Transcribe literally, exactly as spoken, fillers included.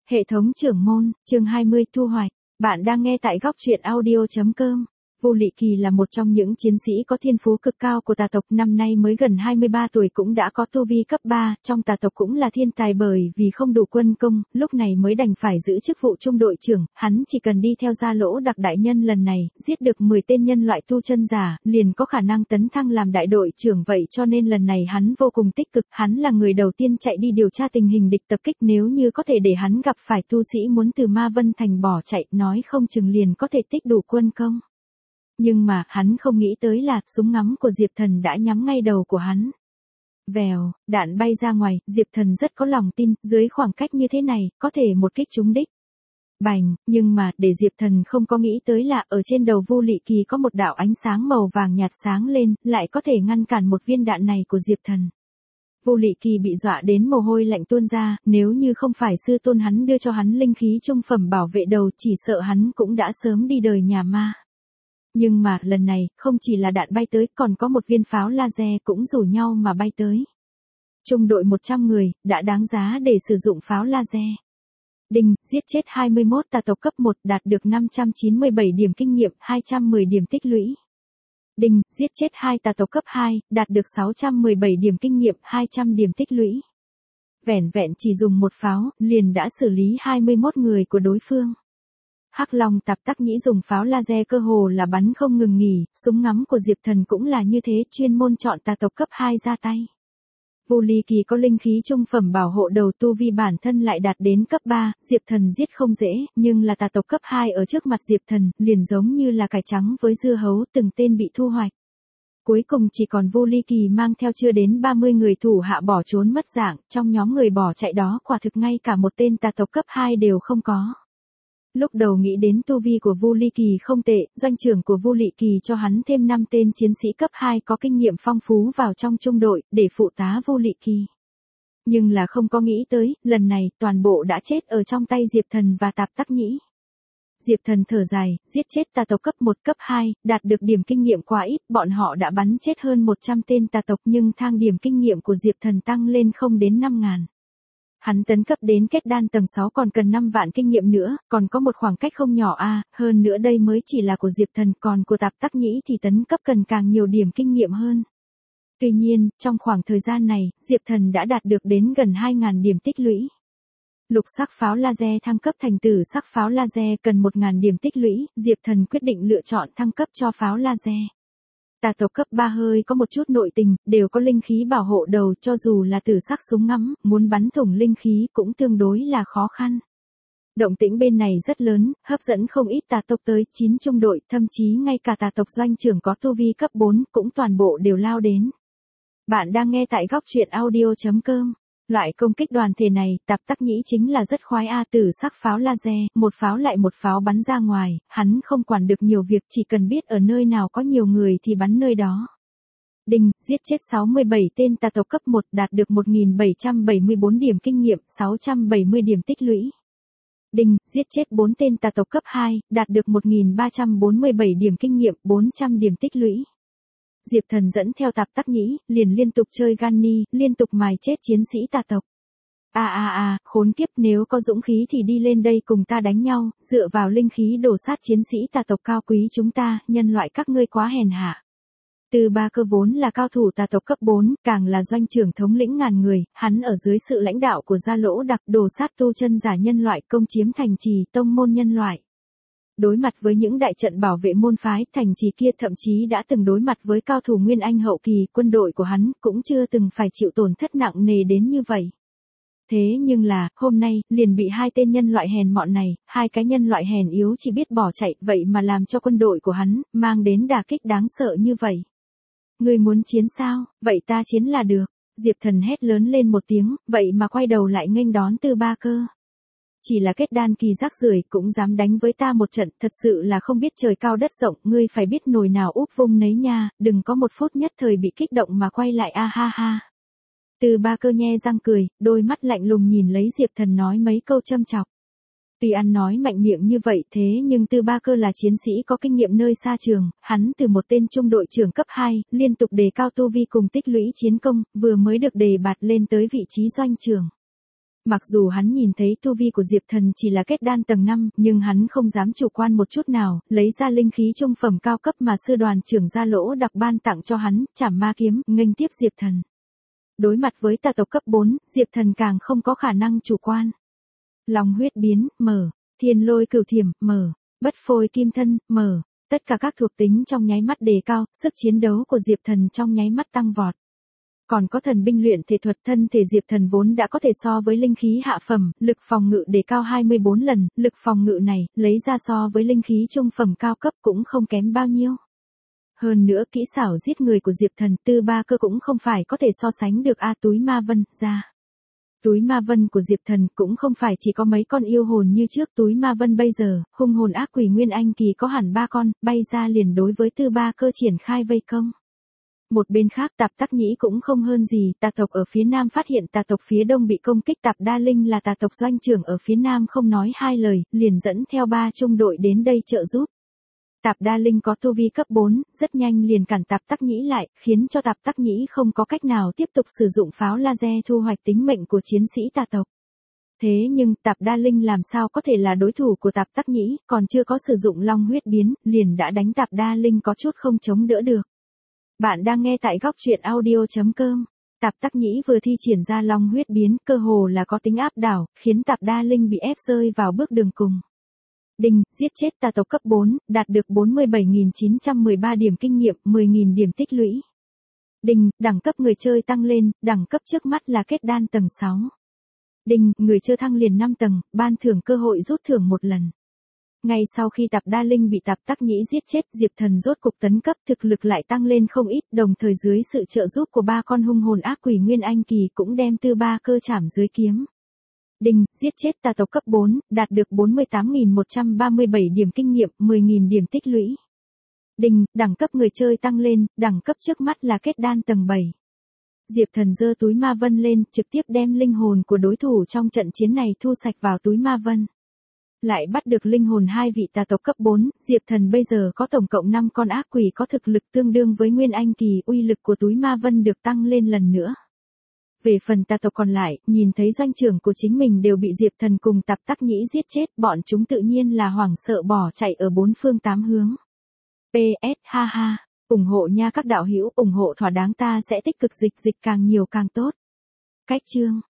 Hệ thống trưởng môn, chương hai mươi thu hoạch. Bạn đang nghe tại góc truyện audio chấm com. Vô Lị Kỳ là một trong những chiến sĩ có thiên phú cực cao của tà tộc, năm nay mới gần hai mươi ba tuổi cũng đã có tu vi cấp ba, trong tà tộc cũng là thiên tài bởi vì không đủ quân công, lúc này mới đành phải giữ chức vụ trung đội trưởng, hắn chỉ cần đi theo Gia Lỗ Đặc đại nhân lần này, giết được mười tên nhân loại tu chân giả, liền có khả năng tấn thăng làm đại đội trưởng, vậy cho nên lần này hắn vô cùng tích cực, hắn là người đầu tiên chạy đi điều tra tình hình địch tập kích, nếu như có thể để hắn gặp phải tu sĩ muốn từ Ma Vân Thành bỏ chạy, nói không chừng liền có thể tích đủ quân công. Nhưng mà, hắn không nghĩ tới là, súng ngắm của Diệp Thần đã nhắm ngay đầu của hắn. Vèo, đạn bay ra ngoài, Diệp Thần rất có lòng tin, dưới khoảng cách như thế này, có thể một kích trúng đích. Bành, nhưng mà, để Diệp Thần không có nghĩ tới là, ở trên đầu Vô Lị Kỳ có một đạo ánh sáng màu vàng nhạt sáng lên, lại có thể ngăn cản một viên đạn này của Diệp Thần. Vô Lị Kỳ bị dọa đến mồ hôi lạnh tuôn ra, nếu như không phải sư tôn hắn đưa cho hắn linh khí trung phẩm bảo vệ đầu, chỉ sợ hắn cũng đã sớm đi đời nhà ma. Nhưng mà, lần này, không chỉ là đạn bay tới, còn có một viên pháo laser cũng rủ nhau mà bay tới. Trung đội một trăm người, đã đáng giá để sử dụng pháo laser. Đinh, giết chết hai mươi mốt tà tộc cấp một, đạt được năm trăm chín mươi bảy điểm kinh nghiệm, hai trăm mười điểm tích lũy. Đinh, giết chết hai tà tộc cấp hai, đạt được sáu trăm mười bảy điểm kinh nghiệm, hai trăm điểm tích lũy. Vẻn vẹn chỉ dùng một pháo, liền đã xử lý hai mươi mốt người của đối phương. Hắc Long Tạp Tắc Nhĩ dùng pháo laser cơ hồ là bắn không ngừng nghỉ, súng ngắm của Diệp Thần cũng là như thế, chuyên môn chọn tà tộc cấp hai ra tay. Vô Lị Kỳ có linh khí trung phẩm bảo hộ đầu, tu vi bản thân lại đạt đến cấp ba, Diệp Thần giết không dễ, nhưng là tà tộc cấp hai ở trước mặt Diệp Thần, liền giống như là cải trắng với dưa hấu, từng tên bị thu hoạch. Cuối cùng chỉ còn Vô Lị Kỳ mang theo chưa đến ba mươi người thủ hạ bỏ trốn mất dạng, trong nhóm người bỏ chạy đó quả thực ngay cả một tên tà tộc cấp hai đều không có. Lúc đầu nghĩ đến tu vi của Vô Lị Kỳ không tệ, doanh trưởng của Vô Lị Kỳ cho hắn thêm năm tên chiến sĩ cấp hai có kinh nghiệm phong phú vào trong trung đội, để phụ tá Vô Lị Kỳ. Nhưng là không có nghĩ tới, lần này, toàn bộ đã chết ở trong tay Diệp Thần và Tạp Tắc Nhĩ. Diệp Thần thở dài, giết chết tà tộc cấp một cấp hai, đạt được điểm kinh nghiệm quá ít, bọn họ đã bắn chết hơn một trăm tên tà tộc nhưng thang điểm kinh nghiệm của Diệp Thần tăng lên không đến năm ngàn. Hắn tấn cấp đến kết đan tầng sáu còn cần năm vạn kinh nghiệm nữa, còn có một khoảng cách không nhỏ a, à, hơn nữa đây mới chỉ là của Diệp Thần, còn của Tạp Tắc Nhĩ thì tấn cấp cần càng nhiều điểm kinh nghiệm hơn. Tuy nhiên, trong khoảng thời gian này, Diệp Thần đã đạt được đến gần hai ngàn điểm tích lũy. Lục sắc pháo laser thăng cấp thành tử sắc pháo laser cần một ngàn điểm tích lũy, Diệp Thần quyết định lựa chọn thăng cấp cho pháo laser. Tà tộc cấp ba hơi có một chút nội tình, đều có linh khí bảo hộ đầu, cho dù là tử sắc súng ngắm, muốn bắn thủng linh khí cũng tương đối là khó khăn. Động tĩnh bên này rất lớn, hấp dẫn không ít tà tộc tới chín trung đội, thậm chí ngay cả tà tộc doanh trưởng có tu vi cấp bốn cũng toàn bộ đều lao đến. Bạn đang nghe tại góc truyện audio chấm com. Loại công kích đoàn thể này, Tạp Tắc Nhĩ chính là rất khoái a, tử sắc pháo laser, một pháo lại một pháo bắn ra ngoài, hắn không quản được nhiều việc, chỉ cần biết ở nơi nào có nhiều người thì bắn nơi đó. Đinh, giết chết sáu mươi bảy tên tà tộc cấp một, đạt được một nghìn bảy trăm bảy mươi bốn điểm kinh nghiệm, sáu trăm bảy mươi điểm tích lũy. Đinh, giết chết bốn tên tà tộc cấp hai, đạt được một nghìn ba trăm bốn mươi bảy điểm kinh nghiệm, bốn trăm điểm tích lũy. Diệp Thần dẫn theo Tạp Tắc Nhĩ, liền liên tục chơi Gunny, liên tục mài chết chiến sĩ tà tộc. À à à, khốn kiếp, nếu có dũng khí thì đi lên đây cùng ta đánh nhau, dựa vào linh khí đổ sát chiến sĩ tà tộc cao quý chúng ta, nhân loại các ngươi quá hèn hạ. Từ Ba Cơ vốn là cao thủ tà tộc cấp bốn, càng là doanh trưởng thống lĩnh ngàn người, hắn ở dưới sự lãnh đạo của Gia Lỗ Đặc đổ sát tu chân giả nhân loại, công chiếm thành trì tông môn nhân loại. Đối mặt với những đại trận bảo vệ môn phái, thành trì kia thậm chí đã từng đối mặt với cao thủ Nguyên Anh hậu kỳ, quân đội của hắn cũng chưa từng phải chịu tổn thất nặng nề đến như vậy. Thế nhưng là, hôm nay, liền bị hai tên nhân loại hèn mọn này, hai cái nhân loại hèn yếu chỉ biết bỏ chạy, vậy mà làm cho quân đội của hắn, mang đến đả kích đáng sợ như vậy. Ngươi muốn chiến sao, vậy ta chiến là được, Diệp Thần hét lớn lên một tiếng, vậy mà quay đầu lại nghênh đón Từ Ba Cơ. Chỉ là kết đan kỳ rác rưởi cũng dám đánh với ta một trận, thật sự là không biết trời cao đất rộng, ngươi phải biết nồi nào úp vung nấy nha, đừng có một phút nhất thời bị kích động mà quay lại a ha ha. Từ Ba Cơ nhe răng cười, đôi mắt lạnh lùng nhìn lấy Diệp Thần nói mấy câu châm chọc. Tuy ăn nói mạnh miệng như vậy thế nhưng Từ Ba Cơ là chiến sĩ có kinh nghiệm nơi xa trường, hắn từ một tên trung đội trưởng cấp hai, liên tục đề cao tu vi cùng tích lũy chiến công, vừa mới được đề bạt lên tới vị trí doanh trưởng. Mặc dù hắn nhìn thấy tu vi của Diệp Thần chỉ là kết đan tầng năm, nhưng hắn không dám chủ quan một chút nào, lấy ra linh khí trung phẩm cao cấp mà sư đoàn trưởng Gia Lỗ đặc ban tặng cho hắn, Trảm Ma kiếm, nghênh tiếp Diệp Thần. Đối mặt với tà tộc cấp bốn, Diệp Thần càng không có khả năng chủ quan. Long huyết biến, mở, thiên lôi cửu thiểm, mở, bất phôi kim thân, mở, tất cả các thuộc tính trong nháy mắt đề cao, sức chiến đấu của Diệp Thần trong nháy mắt tăng vọt. Còn có thần binh luyện thể thuật, thân thể Diệp Thần vốn đã có thể so với linh khí hạ phẩm, lực phòng ngự đề cao hai mươi bốn lần, lực phòng ngự này, lấy ra so với linh khí trung phẩm cao cấp cũng không kém bao nhiêu. Hơn nữa kỹ xảo giết người của Diệp Thần, tư ba cơ cũng không phải có thể so sánh được a túi ma vân, ra. Túi ma vân của Diệp Thần cũng không phải chỉ có mấy con yêu hồn như trước, túi ma vân bây giờ, hung hồn ác quỷ Nguyên Anh kỳ có hẳn ba con, bay ra liền đối với tư ba cơ triển khai vây công. Một bên khác Tạp Tắc Nhĩ cũng không hơn gì, tà tộc ở phía nam phát hiện tà tộc phía đông bị công kích, Tạp Đa Linh là tà tộc doanh trưởng ở phía nam không nói hai lời, liền dẫn theo ba trung đội đến đây trợ giúp. Tạp Đa Linh có tu vi cấp bốn, rất nhanh liền cản Tạp Tắc Nhĩ lại, khiến cho Tạp Tắc Nhĩ không có cách nào tiếp tục sử dụng pháo laser thu hoạch tính mệnh của chiến sĩ tà tộc. Thế nhưng Tạp Đa Linh làm sao có thể là đối thủ của Tạp Tắc Nhĩ, còn chưa có sử dụng long huyết biến, liền đã đánh Tạp Đa Linh có chút không chống đỡ được. Bạn đang nghe tại góc truyện audio chấm com. Tạp Tắc Nhĩ vừa thi triển ra long huyết biến, cơ hồ là có tính áp đảo, khiến Tạp Đa Linh bị ép rơi vào bước đường cùng. Đinh, giết chết tà tộc cấp bốn, đạt được bốn mươi bảy nghìn chín trăm mười ba điểm kinh nghiệm, mười nghìn điểm tích lũy. Đinh, đẳng cấp người chơi tăng lên, đẳng cấp trước mắt là kết đan tầng sáu. Đinh, người chơi thăng liền năm tầng, ban thưởng cơ hội rút thưởng một lần. Ngay sau khi Tạp Đa Linh bị Tạp Tắc Nhĩ giết chết, Diệp Thần rốt cục tấn cấp, thực lực lại tăng lên không ít, đồng thời dưới sự trợ giúp của ba con hung hồn ác quỷ Nguyên Anh kỳ cũng đem tư ba cơ chảm dưới kiếm. Đinh, giết chết tà tộc cấp bốn, đạt được bốn mươi tám nghìn một trăm ba mươi bảy điểm kinh nghiệm, mười nghìn điểm tích lũy. Đinh, đẳng cấp người chơi tăng lên, đẳng cấp trước mắt là kết đan tầng bảy. Diệp Thần giơ túi ma vân lên, trực tiếp đem linh hồn của đối thủ trong trận chiến này thu sạch vào túi ma vân. Lại bắt được linh hồn hai vị tà tộc cấp bốn, Diệp Thần bây giờ có tổng cộng năm con ác quỷ có thực lực tương đương với Nguyên Anh kỳ, uy lực của túi ma vân được tăng lên lần nữa. Về phần tà tộc còn lại, nhìn thấy doanh trưởng của chính mình đều bị Diệp Thần cùng Tạp Tắc Nhĩ giết chết, bọn chúng tự nhiên là hoảng sợ bỏ chạy ở bốn phương tám hướng. pê ét ha ha, ủng hộ nha các đạo hữu, ủng hộ thỏa đáng ta sẽ tích cực dịch dịch càng nhiều càng tốt. Cách chương